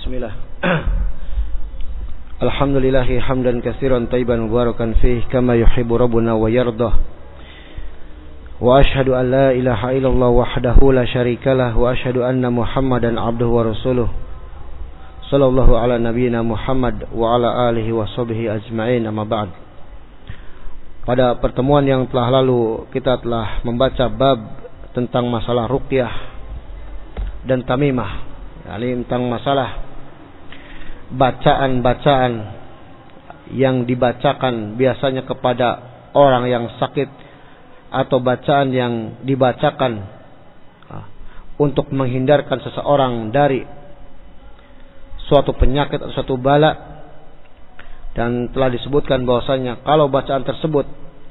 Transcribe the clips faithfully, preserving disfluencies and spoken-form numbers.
Bismillah. Alhamdulillahi hamdan katsiran thayyiban mubarakan fih kama yuhibbu rabbuna wa yardah. Wa ashhadu an la ilaha illallah wahdahu la syarikalah wa ashhadu anna Muhammadan abduhu wa rasuluh. Sallallahu ala nabiyyina Muhammad wa ala alihi wa sahbihi ajma'in, amma ba'd. Pada pertemuan yang telah lalu kita telah membaca bab tentang masalah ruqyah dan tamimah, yakni tentang masalah bacaan-bacaan yang dibacakan biasanya kepada orang yang sakit atau bacaan yang dibacakan untuk menghindarkan seseorang dari suatu penyakit atau suatu bala. Dan telah disebutkan bahwasanya kalau bacaan tersebut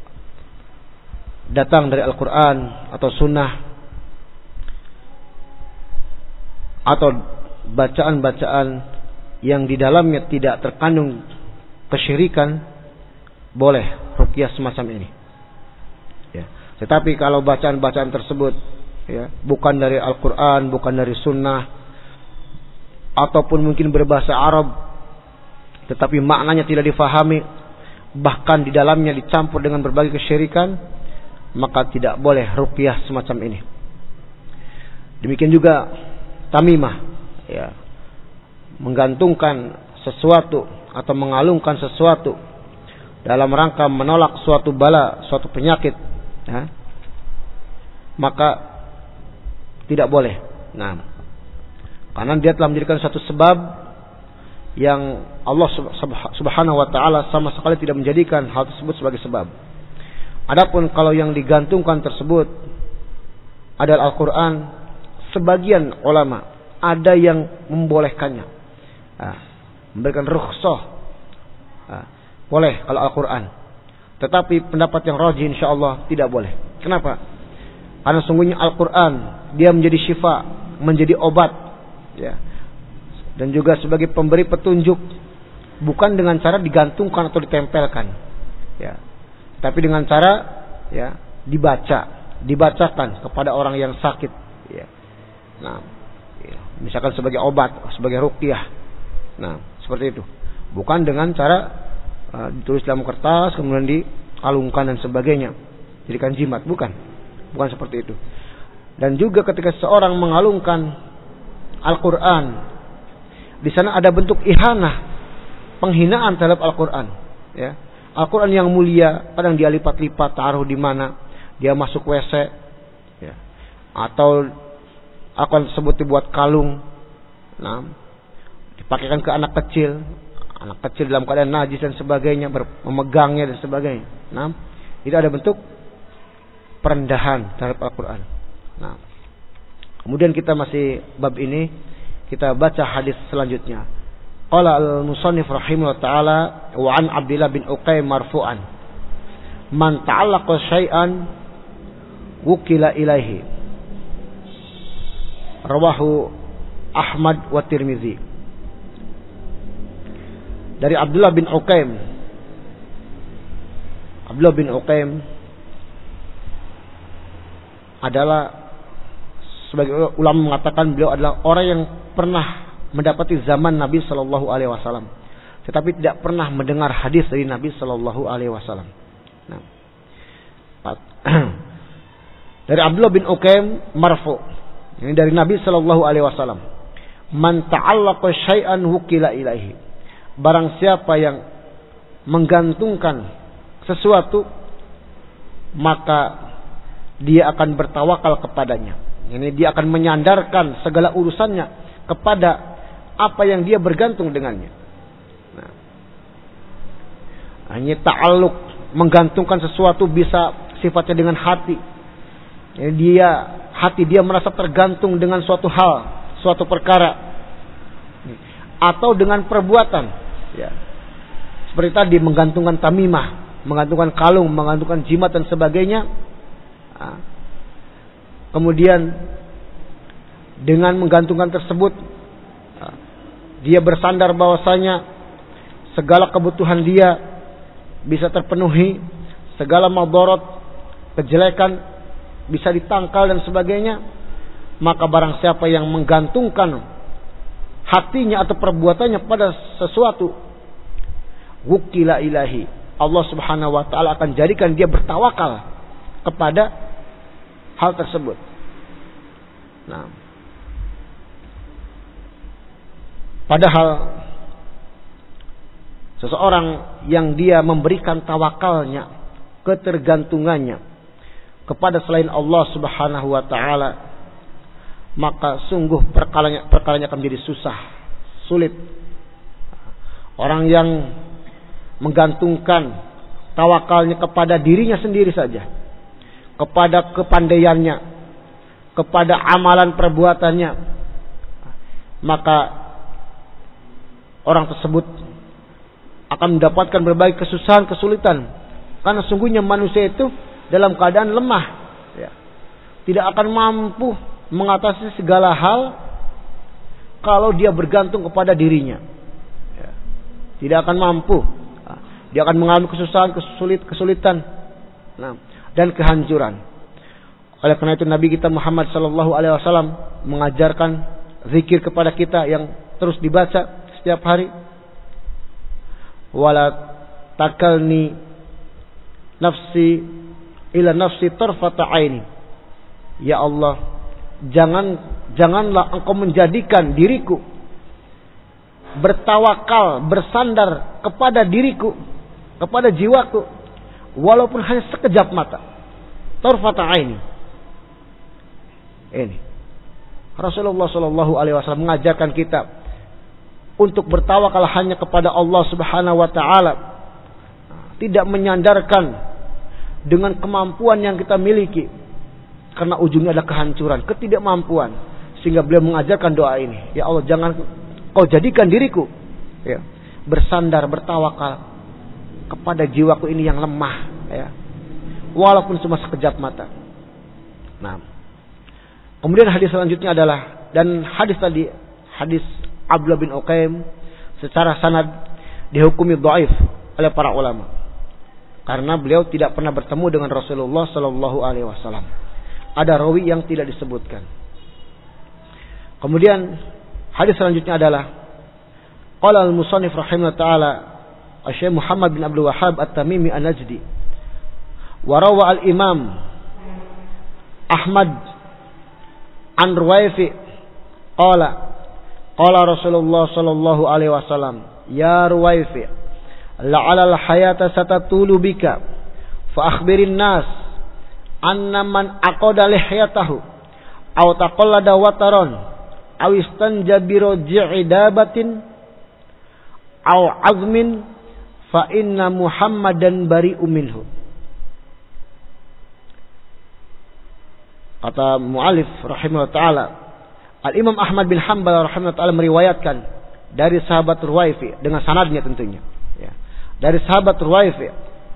datang dari Al-Quran atau Sunnah atau bacaan-bacaan yang di dalamnya tidak terkandung kesyirikan, boleh ruqyah semacam ini. Ya. Tetapi kalau bacaan-bacaan tersebut ya, bukan dari Al-Quran, bukan dari Sunnah, ataupun mungkin berbahasa Arab, tetapi maknanya tidak difahami, bahkan di dalamnya dicampur dengan berbagai kesyirikan, maka tidak boleh ruqyah semacam ini. Demikian juga tamimah, ya, menggantungkan sesuatu atau mengalungkan sesuatu dalam rangka menolak suatu bala, suatu penyakit, ya, maka tidak boleh. Nah, karena dia telah menjadikan suatu sebab yang Allah Subhanahu wa taala sama sekali tidak menjadikan hal tersebut sebagai sebab. Adapun kalau yang digantungkan tersebut adalah Al-Quran, sebagian ulama ada yang membolehkannya, nah, memberikan rukhsah, nah, boleh kalau Al-Quran. Tetapi pendapat yang rajih insyaallah tidak boleh. Kenapa? Karena sungguhnya Al-Quran dia menjadi syifa, menjadi obat, ya, dan juga sebagai pemberi petunjuk, bukan dengan cara digantungkan atau ditempelkan, ya, tapi dengan cara ya dibaca, dibacakan kepada orang yang sakit, ya. Nah, ya, misalkan sebagai obat, sebagai ruqyah. Nah, seperti itu. Bukan dengan cara uh, ditulis dalam kertas kemudian dikalungkan dan sebagainya, jadikan jimat, bukan. Bukan seperti itu. Dan juga ketika seorang mengalungkan Al-Quran, di sana ada bentuk ihanah, penghinaan terhadap Al-Quran, ya. Al-Quran yang mulia kadang dia lipat-lipat, taruh di mana, dia masuk W C, ya, atau Al-Quran tersebut dibuat kalung, nah, dipakaikan ke anak kecil, anak kecil dalam keadaan najis dan sebagainya, memegangnya dan sebagainya. Nah, itu ada bentuk perendahan terhadap Al-Quran. Nah, kemudian kita masih bab ini, kita baca hadis selanjutnya. Qala al-musannif rahimahullah ta'ala wa an Abdullah bin Uqaym marfu'an, man ta'allaqa syai'an wukila ilaihi, rawahu Ahmad wa Tirmizi. Dari Abdullah bin Uqaym. Abdullah bin Uqaym adalah, sebagai ulama mengatakan, beliau adalah orang yang pernah mendapati zaman Nabi Shallallahu Alaihi Wasallam, tetapi tidak pernah mendengar hadis dari Nabi Shallallahu Alaihi Wasallam. Nah, dari Abdullah bin Uqaym marfu, ini dari Nabi Shallallahu Alaihi Wasallam, man ta'allaqa syai'an wukila ilaihi, barang siapa yang menggantungkan sesuatu, maka dia akan bertawakal kepadanya. Ini dia akan menyandarkan segala urusannya kepada apa yang dia bergantung dengannya. Nah, hanya ta'alluq, menggantungkan sesuatu bisa sifatnya dengan hati. Ini dia, hati dia merasa tergantung dengan suatu hal, suatu perkara, atau dengan perbuatan, ya. Seperti tadi menggantungkan tamimah, menggantungkan kalung, menggantungkan jimat dan sebagainya. Nah, kemudian dengan menggantungkan tersebut, dia bersandar bahwasanya segala kebutuhan dia bisa terpenuhi, segala madarat, kejelekan bisa ditangkal dan sebagainya. Maka barang siapa yang menggantungkan hatinya atau perbuatannya pada sesuatu, wukila ilahi, Allah Subhanahu wa taala akan jadikan dia bertawakal kepada hal tersebut. Nah, padahal seseorang yang dia memberikan tawakalnya, ketergantungannya kepada selain Allah Subhanahu wa taala, maka sungguh perkaranya, perkaranya akan menjadi susah, sulit. Orang yang menggantungkan tawakalnya kepada dirinya sendiri saja, kepada kepandaiannya, kepada amalan perbuatannya, maka orang tersebut akan mendapatkan berbagai kesusahan, kesulitan. Karena sungguhnya manusia itu dalam keadaan lemah, ya, tidak akan mampu mengatasi segala hal kalau dia bergantung kepada dirinya, ya, tidak akan mampu. Dia akan mengalami kesusahan, kesulit, kesulitan, nah, dan kehancuran. Oleh karena itu Nabi kita Muhammad Sallallahu Alaihi Wasallam mengajarkan zikir kepada kita yang terus dibaca setiap hari. Wala takalni nafsi ila nafsi tarfata aini. Ya Allah, jangan janganlah Engkau menjadikan diriku bertawakal, bersandar kepada diriku, kepada jiwaku, walaupun hanya sekejap mata. Tarfata aini. Ini Rasulullah Sallallahu Alaihi Wasallam mengajarkan kita untuk bertawakal hanya kepada Allah Subhanahu Wa Taala, tidak menyandarkan dengan kemampuan yang kita miliki, karena ujungnya adalah kehancuran, ketidakmampuan. Sehingga beliau mengajarkan doa ini, ya Allah, jangan Kau jadikan diriku, ya, bersandar, bertawakal kepada jiwaku ini yang lemah, ya, walaupun cuma sekejap mata. Nah, kemudian hadis selanjutnya adalah, dan hadis tadi, hadis Abdullah bin Uqaim secara sanad dihukumi dhaif oleh para ulama karena beliau tidak pernah bertemu dengan Rasulullah Sallallahu Alaihi Wasallam. Ada rawi yang tidak disebutkan. Kemudian hadis selanjutnya adalah qala al-musannif rahimahullah taala Syekh Muhammad bin Abdul Wahhab At-Tamimi An-Najdi wa rawa al-Imam Ahmad an Ruwaifi qala qala Rasulullah sallallahu alaihi wasallam ya Ruwaifi la'ala al-hayata satatulu bika fa akhbirin nas anna man aqada lihyatahu aw taqallada wataran aw istanja bi raj'i dabatin aw azmin fa inna Muhammadan bari'un minhu. Kata muallif rahimahullah taala, Al-Imam Ahmad bin Hanbal rahimahullah taala meriwayatkan dari sahabat Ruwaifi dengan sanadnya tentunya, ya. Dari sahabat Ruwaifi,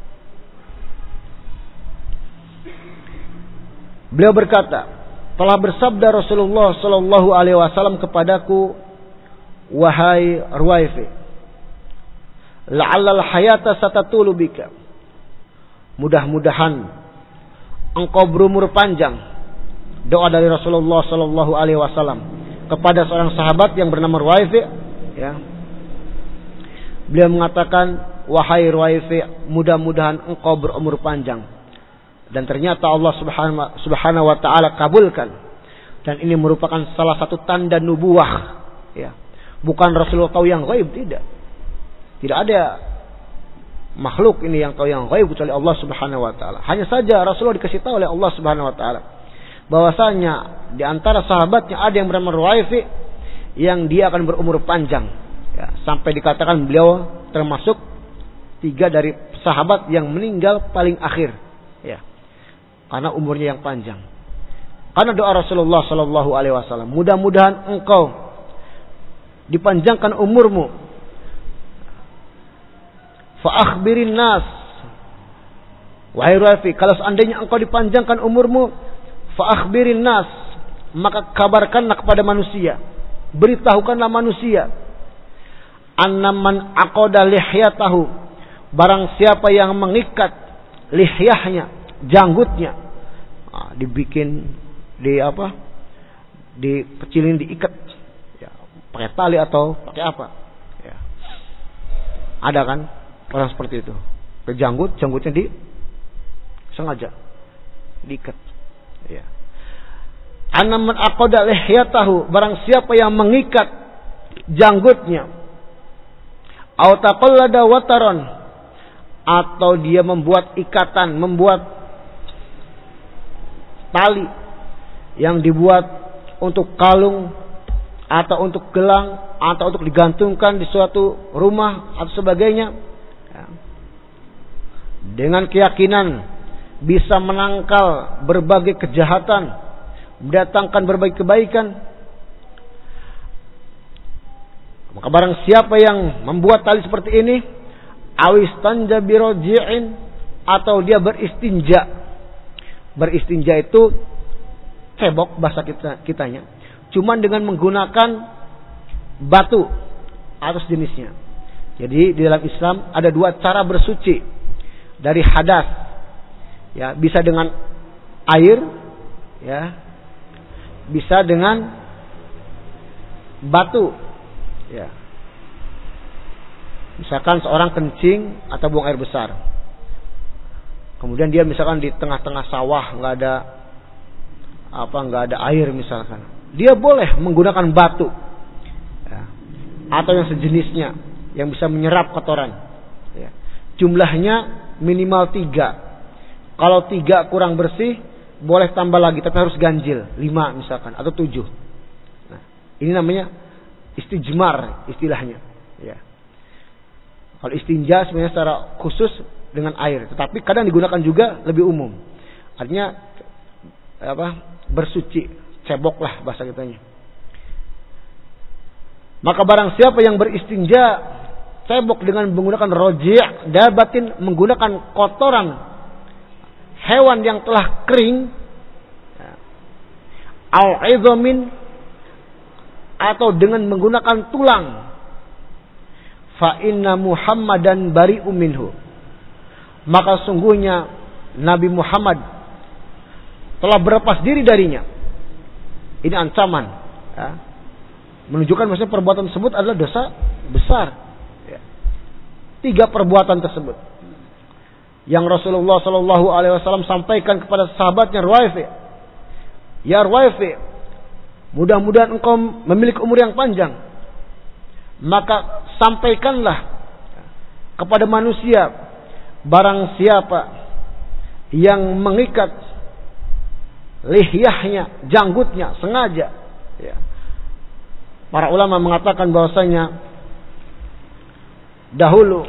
beliau berkata, telah bersabda Rasulullah Sallallahu Alaihi Wasallam kepadaku, wahai Ruwaifi, la'allal hayata satatulu bika, mudah-mudahan engkau berumur panjang. Doa dari Rasulullah Sallallahu Alaihi Wasallam kepada seorang sahabat yang bernama Ruwaifi, ya. Beliau mengatakan, wahai Ruwaifi, mudah-mudahan engkau berumur panjang. Dan ternyata Allah subhanahu, subhanahu wa ta'ala kabulkan. Dan ini merupakan salah satu tanda nubuwah, ya. Bukan Rasulullah tahu yang gaib, tidak. Tidak ada makhluk ini yang tahu yang gaib kecuali Allah subhanahu wa ta'ala. Hanya saja Rasulullah dikasih tahu oleh Allah subhanahu wa ta'ala bahwasanya di antara sahabatnya ada yang bernama Ruwaifi yang dia akan berumur panjang, ya. Sampai dikatakan beliau termasuk tiga dari sahabat yang meninggal paling akhir, ya. Karena umurnya yang panjang. Karena doa Rasulullah Sallallahu Alaihi Wasallam, mudah-mudahan engkau dipanjangkan umurmu. Fa akhbirin nas, wahai Ruwaifi, kalau seandainya engkau dipanjangkan umurmu, fa akhbirin nas, maka kabarkanlah kepada manusia, beritahukanlah manusia, annaman aqada lihyatahu, barang siapa yang mengikat lihyahnya, janggutnya, nah, dibikin di apa, dikecilin, diikat, ya, pakai pakai tali atau pakai apa. Ya. Ada kan orang seperti itu. Ke janggut, janggutnya di sengaja diikat. Ya. Anaman aqada lihyatahu, barang siapa yang mengikat janggutnya, au taqallada wataron, atau dia membuat ikatan, membuat tali yang dibuat untuk kalung atau untuk gelang atau untuk digantungkan di suatu rumah atau sebagainya, ya. Dengan keyakinan bisa menangkal berbagai kejahatan, mendatangkan berbagai kebaikan, maka barang siapa yang membuat tali seperti ini, awistanja biroji'in, atau dia beristinja. Beristinja itu cebok bahasa kita kitanya, cuman dengan menggunakan batu atau sejenisnya. Jadi di dalam Islam ada dua cara bersuci dari hadas. Ya, bisa dengan air, ya. Bisa dengan batu. Ya. Misalkan seorang kencing atau buang air besar. Kemudian dia misalkan di tengah-tengah sawah, nggak ada apa, nggak ada air misalkan. Dia boleh menggunakan batu, ya, atau yang sejenisnya yang bisa menyerap kotoran. Ya. Jumlahnya minimal tiga. Kalau tiga kurang bersih, boleh tambah lagi, tapi harus ganjil, lima misalkan atau tujuh. Nah, ini namanya istijmar istilahnya. Ya. Kalau istinja sebenarnya secara khusus dengan air, tetapi kadang digunakan juga lebih umum. Artinya apa? Bersuci, cebok lah bahasa kitanya. Maka barang siapa yang beristinja cebok dengan menggunakan roji', dabatin, menggunakan kotoran hewan yang telah kering, al-idhamin, atau dengan menggunakan tulang, fa inna Muhammadan bari'um minhu, maka sungguhnya Nabi Muhammad telah berlepas diri darinya. Ini ancaman, ya. Menunjukkan maksudnya perbuatan tersebut adalah dosa besar, ya. Tiga perbuatan tersebut yang Rasulullah Shallallahu Alaihi Wasallam sampaikan kepada sahabatnya, Ruwaifi, ya Ruwaifi, mudah-mudahan engkau memiliki umur yang panjang, maka sampaikanlah kepada manusia, barang siapa yang mengikat lihyahnya, janggutnya sengaja, ya. Para ulama mengatakan bahwasanya dahulu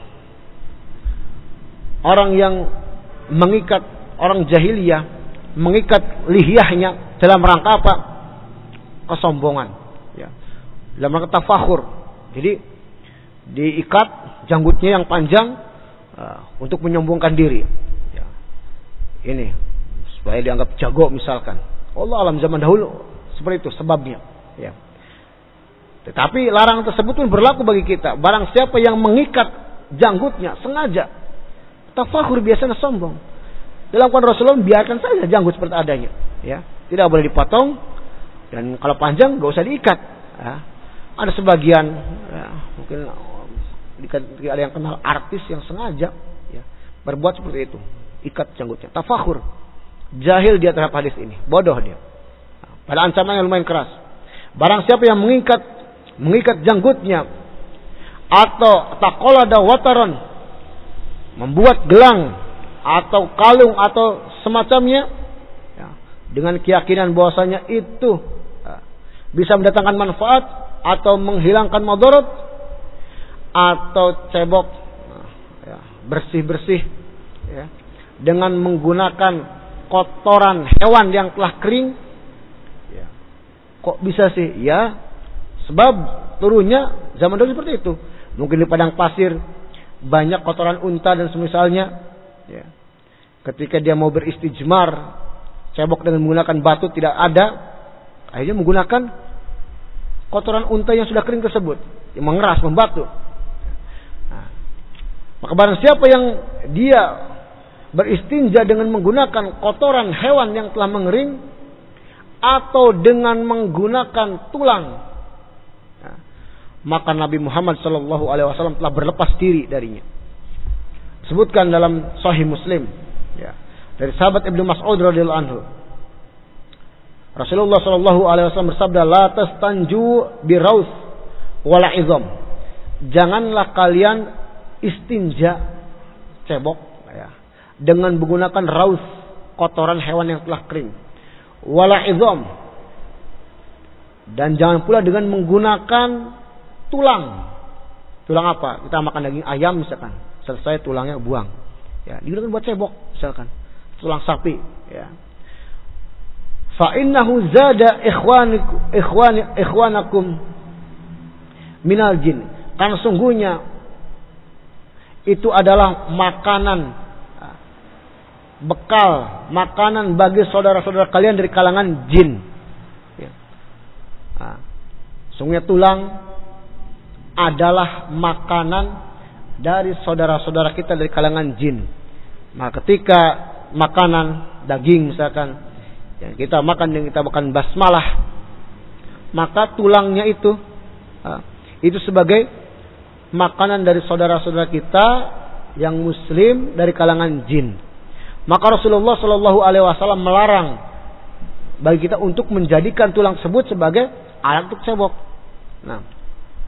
orang yang mengikat, orang jahiliyah mengikat lihyahnya dalam rangka apa? Kesombongan, ya. Dalam rangka tafakhur. Jadi diikat janggutnya yang panjang uh, untuk menyombongkan diri, ya. Ini supaya dianggap jago misalkan. Allah alam, zaman dahulu seperti itu sebabnya, ya. Tetapi larangan tersebut pun berlaku bagi kita. Barang siapa yang mengikat janggutnya sengaja, tafakhur, biasanya sombong. Dalam Quran Rasulullah biarkan saja janggut seperti adanya, ya. Tidak boleh dipotong, dan kalau panjang gak usah diikat, ya. Ada sebagian, ya, mungkin ada yang kenal artis yang sengaja, ya, berbuat seperti itu, ikat janggutnya, tafakhur. Jahil dia terhadap hadis ini, bodoh dia. Pada ancaman yang lumayan keras. Barang siapa yang mengikat mengikat janggutnya atau taqallada wataron, membuat gelang atau kalung atau semacamnya, ya, dengan keyakinan bahwasanya itu, ya, bisa mendatangkan manfaat atau menghilangkan madarat, atau cebok, ya, bersih-bersih, ya, dengan menggunakan kotoran hewan yang telah kering, ya. Kok bisa sih? Ya, sebab turunnya zaman dulu seperti itu. Mungkin di padang pasir banyak kotoran unta dan semisalnya, ya. Ketika dia mau beristijmar, cebok dengan menggunakan batu tidak ada, akhirnya menggunakan kotoran unta yang sudah kering tersebut, yang mengeras, membatu. Nah, maka barang siapa yang dia beristinja dengan menggunakan kotoran hewan yang telah mengering, atau dengan menggunakan tulang, nah, maka Nabi Muhammad sallallahu alaihi wasallam telah berlepas diri darinya. Disebutkan dalam Sahih Muslim, ya, dari sahabat Ibnu Mas'ud radhiyallahu anhu. Rasulullah sallallahu alaihi wasallam bersabda, "La tastanju biraus wala izam." Janganlah kalian istinja, cebok, ya, dengan menggunakan raus, kotoran hewan yang telah kering. Wala izam. Dan jangan pula dengan menggunakan tulang. Tulang apa? Kita makan daging ayam misalkan, selesai tulangnya buang. Ya, digunakan buat cebok misalkan. Tulang sapi, ya. Fa innahu zada ikhwanikum ikhwani ikhwanakum minal jin. Karena sungguhnya itu adalah makanan, bekal, makanan bagi saudara-saudara kalian dari kalangan jin. Ya. Nah, sungguhnya tulang adalah makanan dari saudara-saudara kita dari kalangan jin. Nah, ketika makanan daging misalkan yang kita makan, yang kita makan basmalah, maka tulangnya itu nah, itu sebagai makanan dari saudara-saudara kita yang muslim dari kalangan jin. Maka Rasulullah Shallallahu Alaihi Wasallam melarang bagi kita untuk menjadikan tulang tersebut sebagai alat untuk cebok. Nah,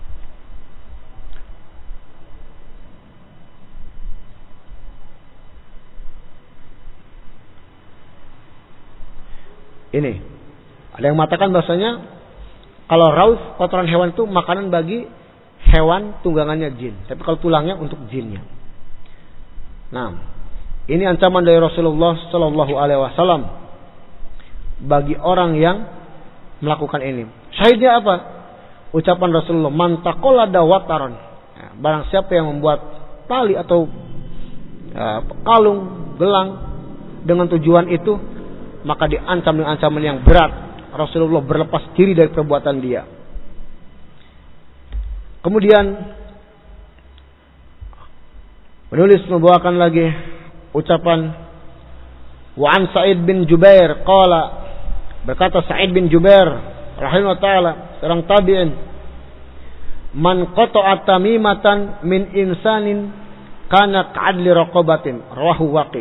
ini ada yang mengatakan bahasanya kalau raus, kotoran hewan itu makanan bagi hewan tunggangannya jin, tapi kalau tulangnya untuk jinnya. Nah, ini ancaman dari Rasulullah Shallallahu Alaihi Wasallam bagi orang yang melakukan ini. Syahidnya apa? Ucapan Rasulullah, "Man taqallada wataron." Ya, barang siapa yang membuat tali atau ya, kalung, gelang dengan tujuan itu, maka diancam dengan ancaman yang berat. Rasulullah berlepas diri dari perbuatan dia. Kemudian penulis membawakan lagi ucapan wa an Sa'id bin Jubair qala, berkata Sa'id bin Jubair rahimahullah taala, seorang tabi'in, "Man qata'a tamimatan min insanin kana ka'adli raqabatin." Rawahu Waqi'.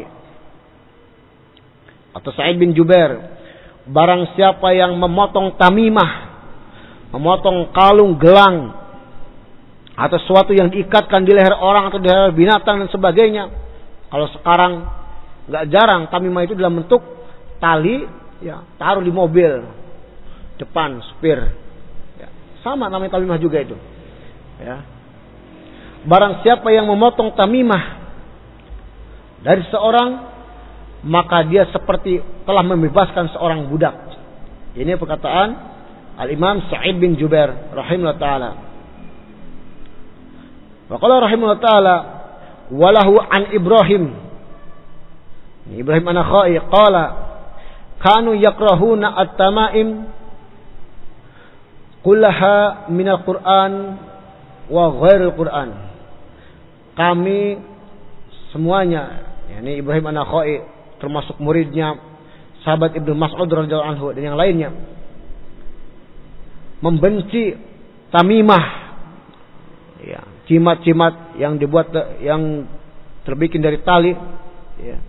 Atau Sa'id bin Jubair, barang siapa yang memotong tamimah, memotong kalung, gelang, atau sesuatu yang diikatkan di leher orang atau di leher binatang dan sebagainya. Kalau sekarang nggak jarang tamimah itu dalam bentuk tali, ya, taruh di mobil depan supir, ya, sama namanya tamimah juga itu. Ya. Barang siapa yang memotong tamimah dari seorang, maka dia seperti telah membebaskan seorang budak. Ini perkataan Al-Imam Sa'id bin Jubair rahimahullah ta'ala. Wa qala rahimahullah ta'ala walahu an Ibrahim. Ibrahim an-Nakhai qala kanu yakrahuna at-tamaim kullaha min al-Qur'an wa ghairil Qur'an. Kami semuanya, yakni Ibrahim an-Nakhai termasuk muridnya sahabat Ibnu Mas'ud radhiyallahu anhu dan yang lainnya, membenci tamimah, ya, jimat-jimat yang dibuat, yang terbikin dari tali, ya.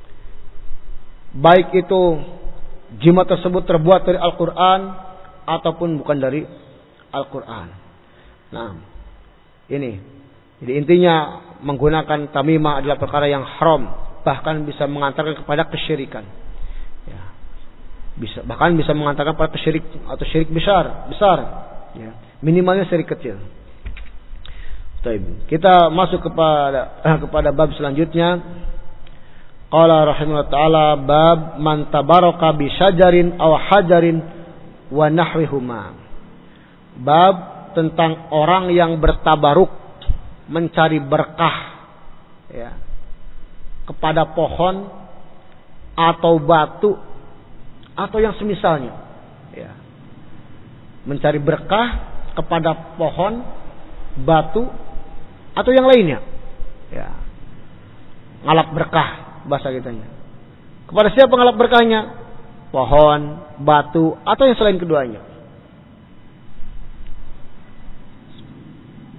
Baik itu jimat tersebut terbuat dari Al-Quran ataupun bukan dari Al-Quran. Nah, ini jadi intinya menggunakan tamimah adalah perkara yang haram, bahkan bisa mengantarkan kepada kesyirikan. Ya. Bisa, bahkan bisa mengantarkan pada kesyirik atau syirik besar, besar. Ya. Minimalnya syirik kecil. Baik. Kita masuk kepada eh, kepada bab selanjutnya. Qala rahimahullah ta'ala bab man tabaraka bi syajarin aw hajarin wa nahwihuma. Bab tentang orang yang bertabaruk, mencari berkah, ya, kepada pohon atau batu atau yang semisalnya, ya. Mencari berkah kepada pohon, batu atau yang lainnya, ya. Ngalap berkah bahasa kitanya. Kepada siapa ngalap berkahnya? Pohon, batu atau yang selain keduanya.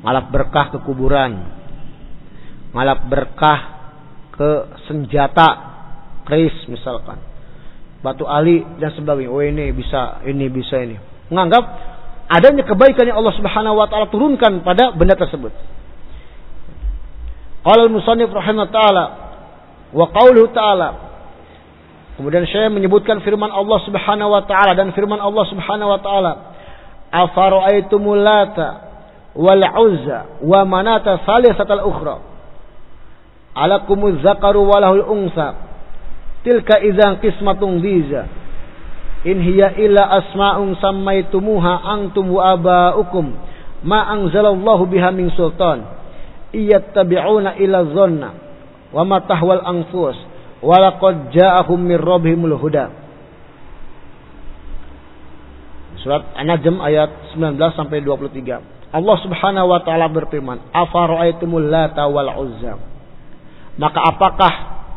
ngalap berkah ke kuburan, ngalap berkah ke senjata, keris misalkan, batu ali dan sebagainya. Oh ini bisa, ini bisa ini. Menganggap adanya kebaikan yang Allah Subhanahu wa taala turunkan pada benda tersebut. Qala al-musannif rahimahullah taala wa qauluhu ta'ala. Kemudian saya menyebutkan firman Allah Subhanahu wa taala dan firman Allah Subhanahu wa taala, afara'aitumul lata wal uzza wa manata salisatal ukhra alakumuz zakaru walahul unsa tilka idzan qismatun dhiza in hiya illa asma'un sammaitumuha antum wa aba'ukum ma anzalallahu biha min sultan iyattabi'una illa dhanna wa ma tahwal anfus wa laqad ja'ahum min rabbihimul huda. Surat An-Najm ayat sembilan belas sampai dua puluh tiga. Allah Subhanahu wa taala berfirman, afara'aitumul lata wal uzza. Maka apakah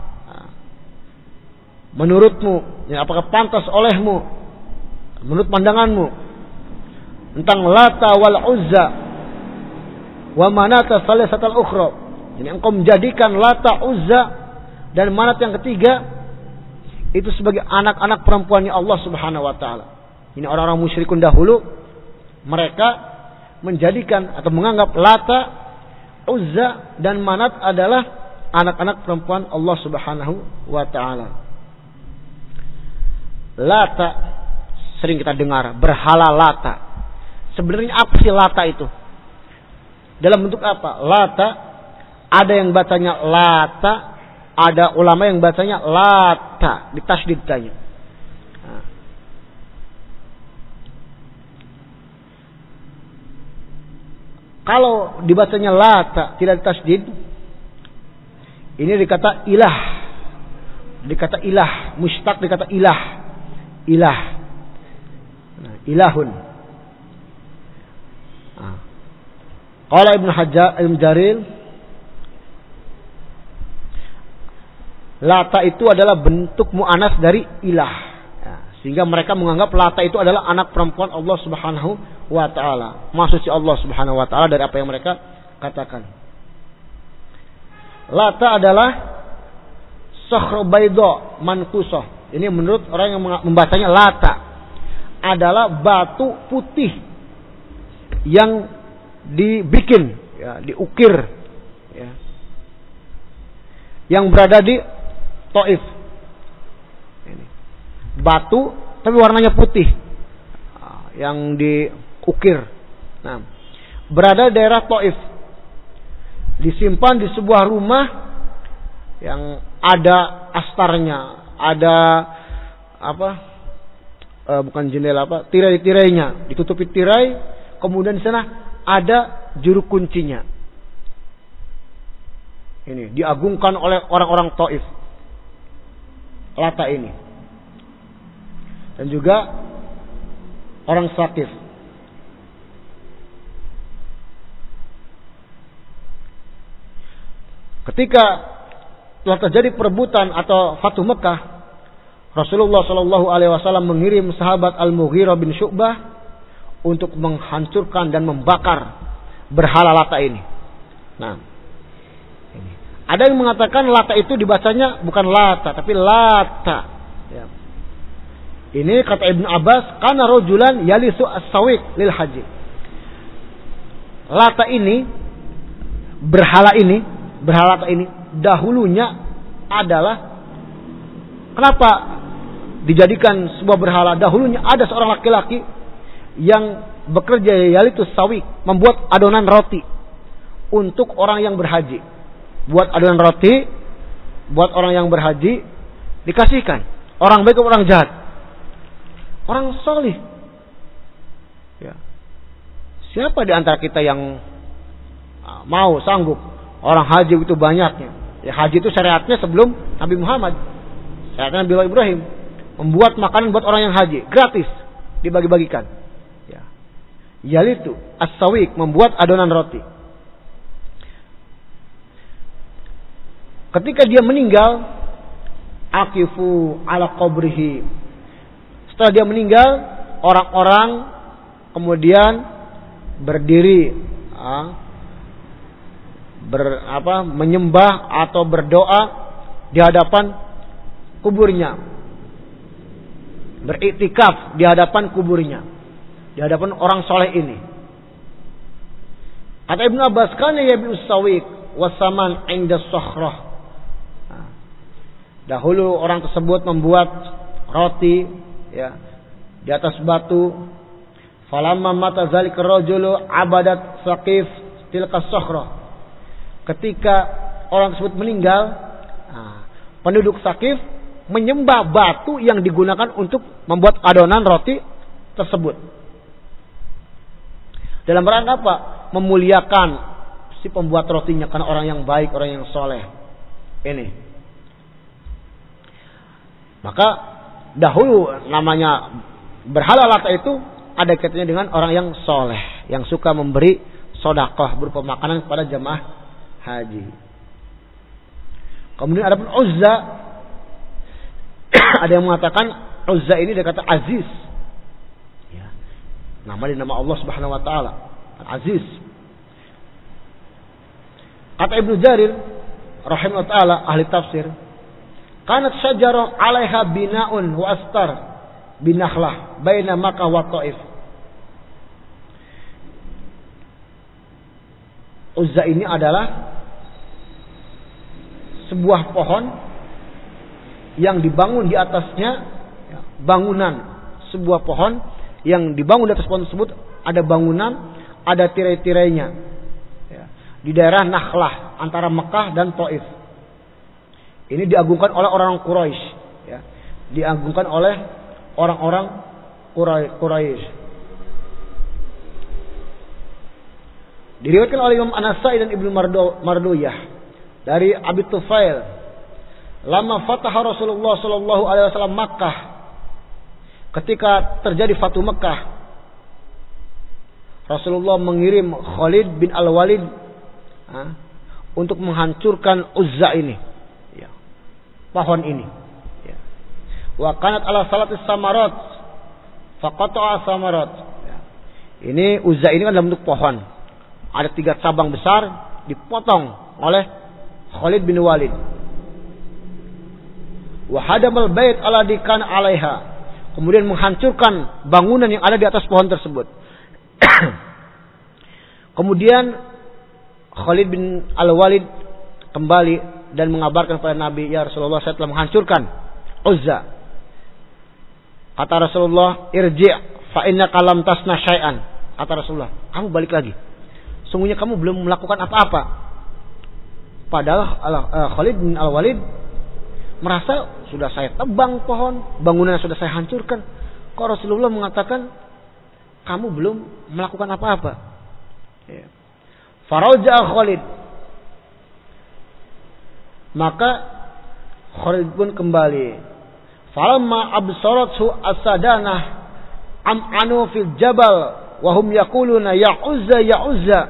menurutmu, ya, apakah pantas olehmu, menurut pandanganmu tentang Lata wal Uzza wa Manata salisatal ukhra? Jadi engkau menjadikan Lata, Uzza dan Manat yang ketiga itu sebagai anak-anak perempuannya Allah Subhanahu wa taala. Ini orang-orang musyrikun dahulu, mereka menjadikan atau menganggap Lata, Uzza dan Manat adalah anak-anak perempuan Allah Subhanahu wa taala. Lata sering kita dengar, berhala Lata. Sebenarnya apa sih Lata itu? Dalam bentuk apa? Lata, ada yang bacanya Lata, ada ulama yang bacanya Lata, ditasydid tanya. Nah. Kalau dibacanya Lata tidak ditasydid, ini dikata ilah, dikata ilah, mustaq dikata ilah, ilah, nah, ilahun. Nah. Qala Ibnu Hajar Ibnu Jarir, Lata itu adalah bentuk mu'anas dari ilah, ya, sehingga mereka menganggap Lata itu adalah anak perempuan Allah Subhanahu wa taala. Maksudnya Allah Subhanahu wa taala dari apa yang mereka katakan. Lata adalah sakhr bayda mankusah. Ini menurut orang yang membacanya Lata adalah batu putih yang dibikin, ya, diukir, ya, yang berada di Taif. Ini batu tapi warnanya putih, yang diukir. Nah, berada di daerah Taif. Disimpan di sebuah rumah yang ada astarnya, ada apa? E, bukan jendela, apa? Tirai-tirainya, ditutupi tirai, kemudian di sana ada juru kuncinya. Ini diagungkan oleh orang-orang Taif, Lata ini, dan juga orang Sakif. Ketika telah terjadi perebutan atau Fatuh Mekah, Rasulullah Shallallahu Alaihi Wasallam mengirim sahabat Al-Mughirah bin Syu'bah untuk menghancurkan dan membakar berhala Lata ini. Nah, ini. Ada yang mengatakan Lata itu dibacanya bukan Lata tapi Lata. Ya. Ini kata Ibnu Abbas, karena rojulan yalisu as-sawiq lil haji. Lata ini, berhala ini. Berhala ini dahulunya adalah, kenapa dijadikan sebuah berhala? Dahulunya ada seorang laki-laki yang bekerja yaitu sawik, membuat adonan roti untuk orang yang berhaji. Buat adonan roti buat orang yang berhaji, dikasihkan orang baik atau orang jahat, orang solih. Ya. Siapa di antara kita yang mau sanggup? Orang haji itu banyaknya. Ya, haji itu syariatnya sebelum Nabi Muhammad. Syariatnya Nabi Ibrahim. Membuat makanan buat orang yang haji. Gratis. Dibagi-bagikan. Ya. Yaitu as-sawiq. Membuat adonan roti. Ketika dia meninggal. Akifu ala qabrihi. Setelah dia meninggal. Orang-orang kemudian berdiri. Ah, ber, apa, menyembah atau berdoa di hadapan kuburnya, beriktikaf di hadapan kuburnya, di hadapan orang soleh ini. Kata Ibnu Abbas, kana yabi'us sawiq wasaman 'inda sokhrah. Dahulu orang tersebut membuat roti ya di atas batu. Falamma mata zalika rajulu abadat saqif tilka sokhrah. Ketika orang tersebut meninggal, nah, penduduk Saqif menyembah batu yang digunakan untuk membuat adonan roti tersebut. Dalam rangka apa? Memuliakan si pembuat rotinya karena orang yang baik, orang yang soleh. Ini. Maka dahulu namanya berhala Lata itu ada kaitannya dengan orang yang soleh, yang suka memberi sedekah berupa makanan kepada jemaah haji. Kemudian ada pun Uzza. Ada yang mengatakan Uzza ini dia kata Aziz. Ya. Nama di nama Allah Subhanahu wa taala, Al-Aziz. Kata Ibnu Jarir rahimahullah taala ahli tafsir, kanat syajarah 'alaiha bina'un wa astar binakhlah baina Makkah wa Thaif. Uzza ini adalah sebuah pohon yang dibangun di atasnya bangunan, sebuah pohon yang dibangun di atas pohon tersebut ada bangunan, ada tirai-tirainya ya, di daerah Nakhlah antara Mekah dan Thaif. Ini diagungkan oleh orang Quraisy ya, diagungkan oleh orang-orang Quraisy. Diriwayatkan oleh Imam An-Nasai dan Ibnu Marduyah dari Abi Tufail, lama fataha Rasulullah sallallahu alaihi wasallam Makkah, ketika terjadi Fatu Mekah, Rasulullah mengirim Khalid bin Al-Walid ha, untuk menghancurkan Uzza ini, ya, pohon ini. Ya. Wa kanat ala salatis samarat, faqata'a samarat. Ya. Ini Uzza ini kan dalam bentuk pohon, ada tiga cabang besar, dipotong oleh Khalid bin Walid. Wa hadamal bait alladhi kana 'alaiha, kemudian menghancurkan bangunan yang ada di atas pohon tersebut. Kemudian Khalid bin Al-Walid kembali dan mengabarkan kepada Nabi, ya Rasulullah, saya telah menghancurkan Uzza. Kata Rasulullah, irji' fa innaka lam tasna syai'an. Kata Rasulullah, kamu balik lagi, sungguhnya kamu belum melakukan apa-apa. Padahal uh, Khalid bin Al-Walid merasa sudah saya tebang pohon, bangunan sudah saya hancurkan. Kok Rasulullah mengatakan kamu belum melakukan apa-apa? Ya. Faraja Khalid, maka Khalid pun kembali. Falamma absarathu as-sadanah am'anu fil jabal wa hum yaquluna ya Uzza ya Uzza.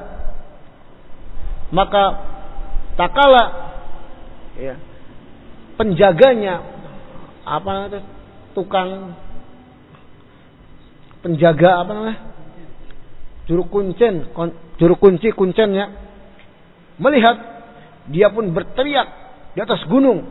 Maka takala ya, penjaganya apa namanya, tukang penjaga apa namanya, juru kuncen, juru kunci kuncennya melihat, dia pun berteriak di atas gunung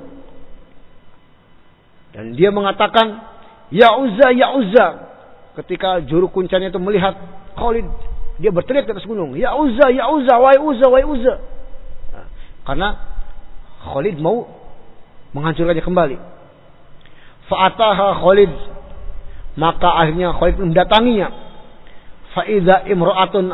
dan dia mengatakan ya Uzza ya Uzza. Ketika juru kuncennya itu melihat Khalid, dia berteriak di atas gunung, ya Uzza ya Uzza, wahai Uzza wahai Uzza. Nah, karena Khalid mau menghancurkannya kembali. Fa'ataha Khalid, maka akhirnya Khalid mendatanginya. Fa'idha imra'atun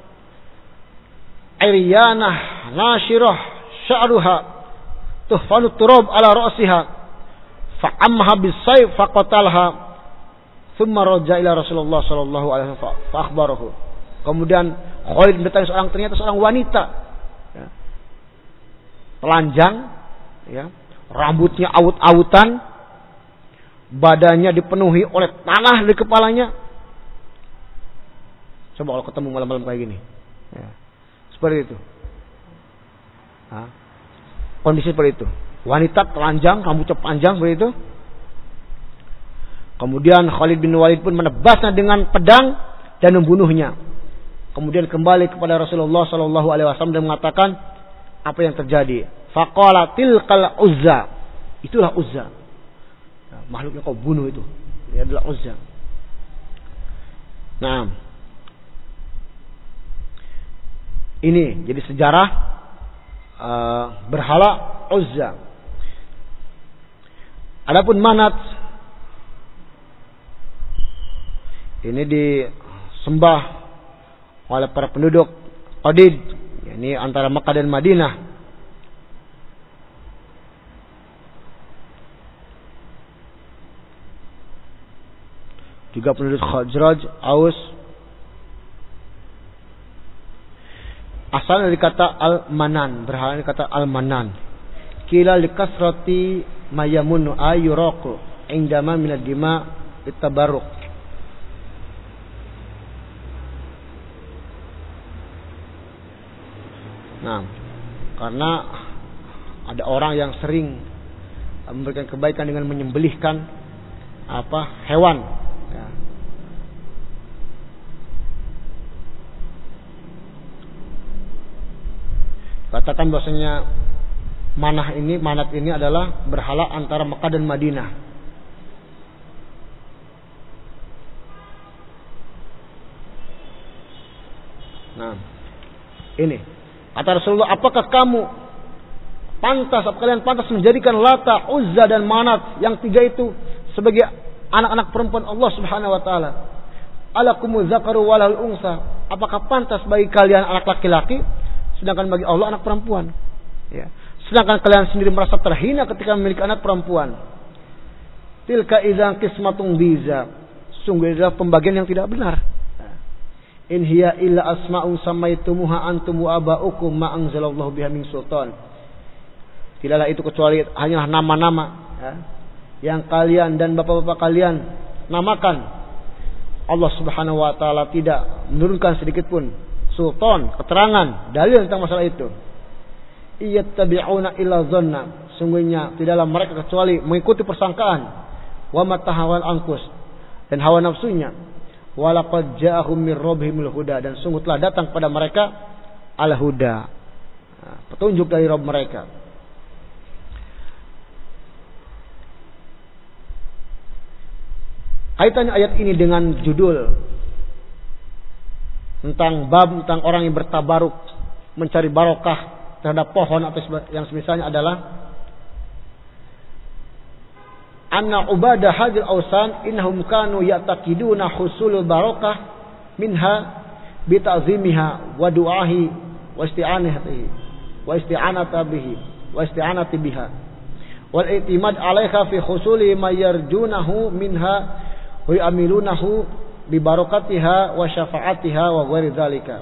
iryanah nashirah sya'ruha tuhfanu turab ala ra'siha fa'amha bisayf faqatalha thumma raja ila Rasulullah sallallahu alaihi wasallam fa'akhbarahu. Kemudian Khalid mendatangi seorang, ternyata seorang wanita ya, telanjang ya, rambutnya awut-awutan, badannya dipenuhi oleh tanah di kepalanya. Coba kalau ketemu malam-malam kayak gini ya, seperti itu. Nah, kondisi seperti itu, wanita telanjang, rambutnya panjang seperti itu. Kemudian Khalid bin Walid pun menebasnya dengan pedang dan membunuhnya. Kemudian kembali kepada Rasulullah sallallahu alaihi wasallam dan mengatakan, apa yang terjadi? Faqala tilkal Uzza. Itulah Uzza. Nah, makhluk yang kau bunuh itu, dia adalah Uzza. Nah, ini jadi sejarah uh, berhala Uzza. Adapun Manat, ini disembah oleh para penduduk Qadid, ini antara Makkah dan Madinah. Juga penduduk Khazraj, Aus. Asal dari kata Al-Manan, berhala dari kata Al-Manan. Kila likasrati mayamunnu ayuraqu indama minad dima bitabarruk. Nah, karena ada orang yang sering memberikan kebaikan dengan menyembelihkan apa hewan, ya. Katakan bahwasanya manah ini, manat ini adalah berhala antara Mekah dan Madinah. Nah, ini kata Rasulullah, apakah kamu pantas, apa kalian pantas menjadikan Lata, Uzza dan Manat yang tiga itu sebagai anak-anak perempuan Allah Subhanahu wa taala? Alakumuz zakaru walal unsa. Apakah pantas bagi kalian anak laki-laki sedangkan bagi Allah anak perempuan? Ya. Sedangkan kalian sendiri merasa terhina ketika memiliki anak perempuan. Tilka idzan qismatun biza. Sungguh adalah pembagian yang tidak benar. In hiya illa asma'un samaitumuha antum wa aba'ukum ma anzalallahu biha min sultan. Tidaklah itu kecuali hanyalah nama-nama, ya, yang kalian dan bapak-bapak kalian namakan. Allah Subhanahu wa taala tidak menurunkan sedikit pun sultan, keterangan, dalil tentang masalah itu. Iyattabi'una illa dhanna. Sungguhnya tidaklah mereka kecuali mengikuti persangkaan. Wa matahawal angkus, dan hawa nafsunya. Walaqad ja'ahum mir rabbihimul huda, dan sungguh telah datang pada mereka al-huda, nah, petunjuk dari Rabb mereka. Kaitannya ayat ini dengan judul tentang bab tentang orang yang bertabaruk, mencari barokah terhadap pohon atau yang semisalnya adalah anna ubadah hadil awsan innahum kanu ya'taqiduna husulul barakah minha bita'zimiha wa du'ahi wa isti'anatihi wa isti'anata bihi wa isti'anati biha wal i'timad 'alaiha fi husuli ma yarjunahu minha wa ya'milunahu bi barakatiha wa syafa'atiha wa ghairi dzalika.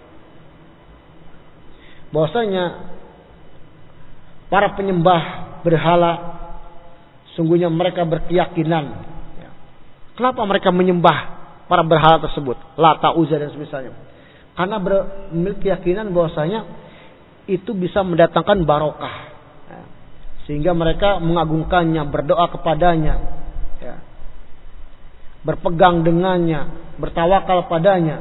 Bahwasanya para penyembah berhala sungguhnya mereka berkeyakinan, ya. Kenapa mereka menyembah para berhala tersebut, Lata, Uzza dan semisalnya? Karena memiliki keyakinan bahwasanya itu bisa mendatangkan barokah, ya. Sehingga mereka mengagungkannya, berdoa kepadanya, ya. Berpegang dengannya, bertawakal padanya.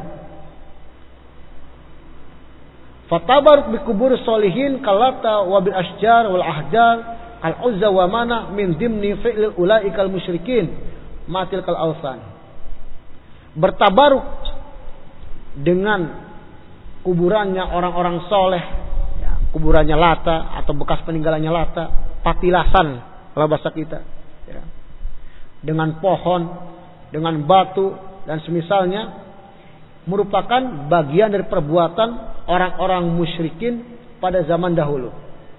Fatabaruk bi kubur solihin kalata wa bil asjar wal ahjar al-Uzza wa Mana min dimni fi'l ulaikal musyrikin matil kal awsan. Bertabaruk dengan kuburannya orang-orang soleh, ya, kuburannya Lata atau bekas peninggalannya Lata, patilasan kalau bahasa kita, ya. Dengan pohon, dengan batu dan semisalnya merupakan bagian dari perbuatan orang-orang musyrikin pada zaman dahulu.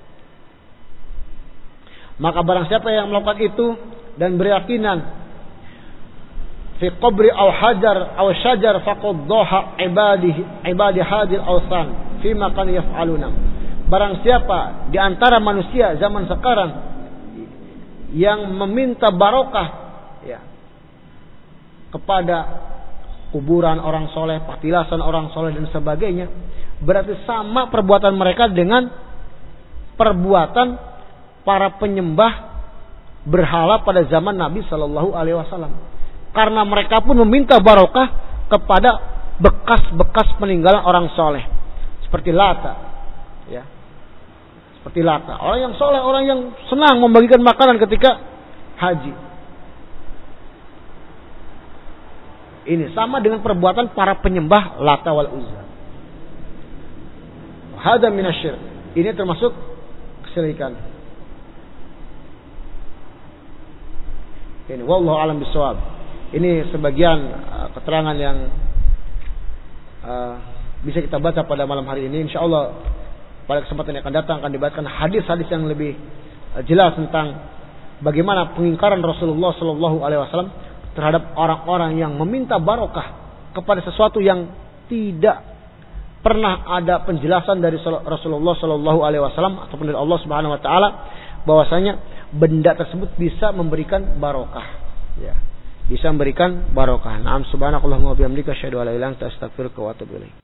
Maka barang siapa yang melakukan itu dan beryakinan fi qabri aw hajar aw syajar faqad dhaha ibadihi ibadi hadil awsan fi ma kan yaf'aluna. Barang siapa di antara manusia zaman sekarang yang meminta barokah, ya, kepada kuburan orang soleh, patilasan orang soleh dan sebagainya, berarti sama perbuatan mereka dengan perbuatan para penyembah berhala pada zaman Nabi Shallallahu Alaihi Wasallam, karena mereka pun meminta barokah kepada bekas-bekas peninggalan orang soleh seperti Lata, ya, Seperti Lata. Orang yang soleh, orang yang senang membagikan makanan ketika haji. Ini sama dengan perbuatan para penyembah Lata wal Uzza. Hada minasyirk. Ini termasuk kesyirikan. Ini wallahu alam bisawab. Ini sebagian uh, keterangan yang uh, bisa kita baca pada malam hari ini. Insyaallah pada kesempatan yang akan datang akan dibacakan hadis-hadis yang lebih uh, jelas tentang bagaimana pengingkaran Rasulullah sallallahu alaihi wasallam terhadap orang-orang yang meminta barokah kepada sesuatu yang tidak pernah ada penjelasan dari Rasulullah sallallahu alaihi wasallam ataupun dari Allah Subhanahu wa taala bahwasanya benda tersebut bisa memberikan barokah, ya. Bisa memberikan barokah. Naam subhanakallahumma wa bihamdika asyhadu an la ilaha illa anta astaghfiruka wa atubu ilaik.